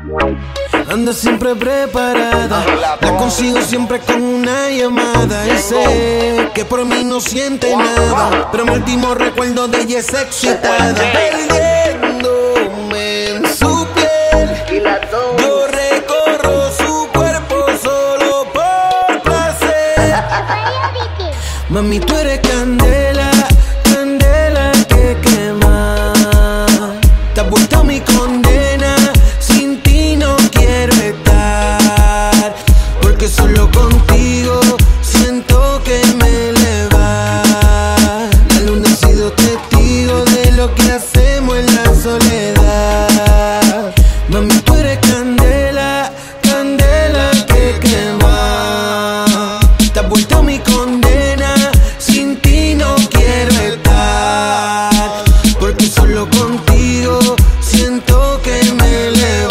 Anda siempre preparada, la consigo siempre con una llamada. Y sé que por mí no siente nada, pero mi último recuerdo de ella es excitada. Perdiéndome en su piel, yo recorro su cuerpo solo por placer. Mami, tú eres candela, candela que quema. Te has vuelto mi condena, sin ti no quiero estar, porque solo contigo siento que me eleva. La luna ha sido testigo de lo que hacemos en la soledad. Mami, tú eres candela, candela que quema. Te has vuelto mi condena, sin ti no quiero estar, porque solo contigo siento que me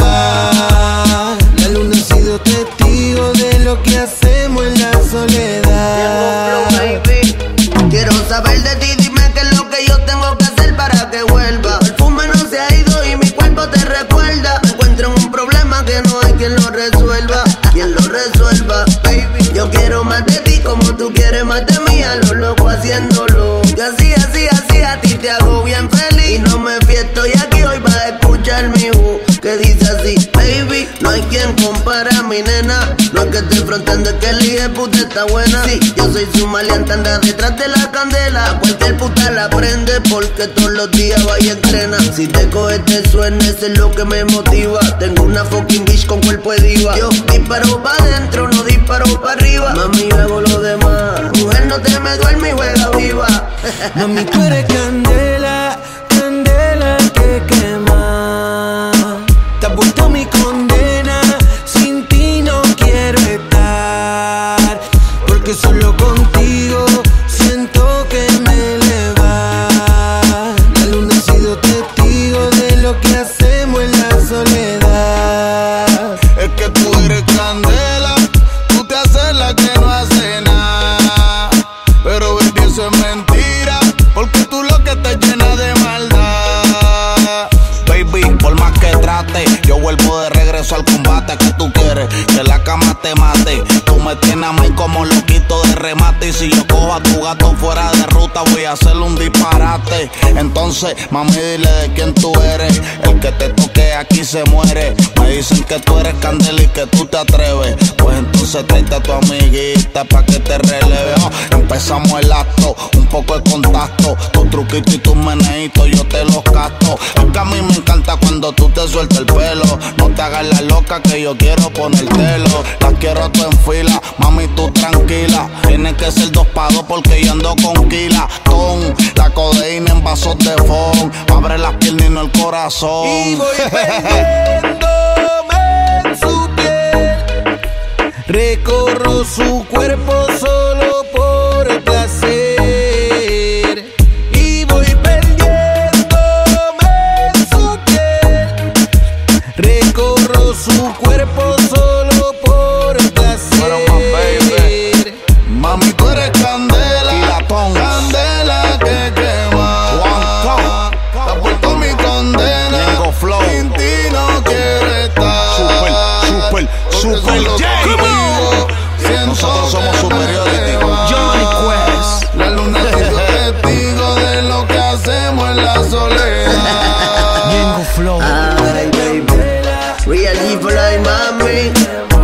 eleva. La luna ha sido testigo de lo que hacemos en la soledad. Quiero saber de ti, dime qué es lo que yo tengo que hacer para que vuelva. El perfume no se ha ido y mi cuerpo te recuerda. Me encuentro en un problema que no hay quien lo resuelva. Quien lo resuelva, baby. Yo quiero más de ti como tú quieres más de mí. A lo loco haciéndolo. Y así a ti te hago bien feliz. Y no me fío, estoy aquí hoy para escuchar mi que dice así, baby. No hay quien compara a mi nena. No es que esté fronteando, es que el hijo de puta está buena. Sí, yo soy su maleante, anda detrás de la candela. A cualquier puta la prende porque todos los días va y entrena. Si te coge te suena, eso es lo que me motiva. Tengo una fucking bitch con cuerpo de diva. Yo disparo pa' adentro, no disparo pa' arriba. Mami, yo hago lo demás. Mujer, no te me duerme y juega viva. Mami, tú eres candela, candela que quema. Te has vuelto mi condena, sin ti no quiero estar, porque solo contigo siento que me eleva. La luna ha sido testigo de lo que hacemos en la soledad. Es que tú eres candela, tú te haces la que no hace nada, pero baby, eso es mentira, porque tú lo que te llena de maldad. Baby, por más que trate, yo vuelvo de regreso al combate. Que tú quieres que la cama te mate. Tú me tienes a mí como loquito de remate. Y si yo cojo a tu gato fuera de ruta, voy a hacerle un disparate. Entonces, mami, dile de quién tú eres. El que te toque aquí se muere. Me dicen que tú eres candela y que tú te atreves. Pues entonces tráete a tu amiguita pa' que te releve. Oh, empezamos el acto, un poco de contacto. Tu truquito y tus meneitos yo te los gasto. Es que a mí me encanta cuando tú te sueltas el pelo. No te hagas la loca que yo quiero ponértelo. Las quiero tú en fila, mami, tú tranquila. Tiene que ser 2 pa' 2 porque yo ando con Kila. Con la codeína en vasos de fond. Abre las piernas y no el corazón. Y voy perdiéndome en su piel. Recorro su cuerpo solo por el placer. Y voy perdiéndome en su piel. Recorro su cuerpo solo por el placer. Mami, tú eres candela, candela que quema. Te has vuelto mi condena, sin ti no quiero estar. Super J. Nosotros somos superiority. Johnny Quest. La luna ha sido testigo de lo que hacemos en la soledad. Yengo Flow. Ay, baby. Real G for life, mami.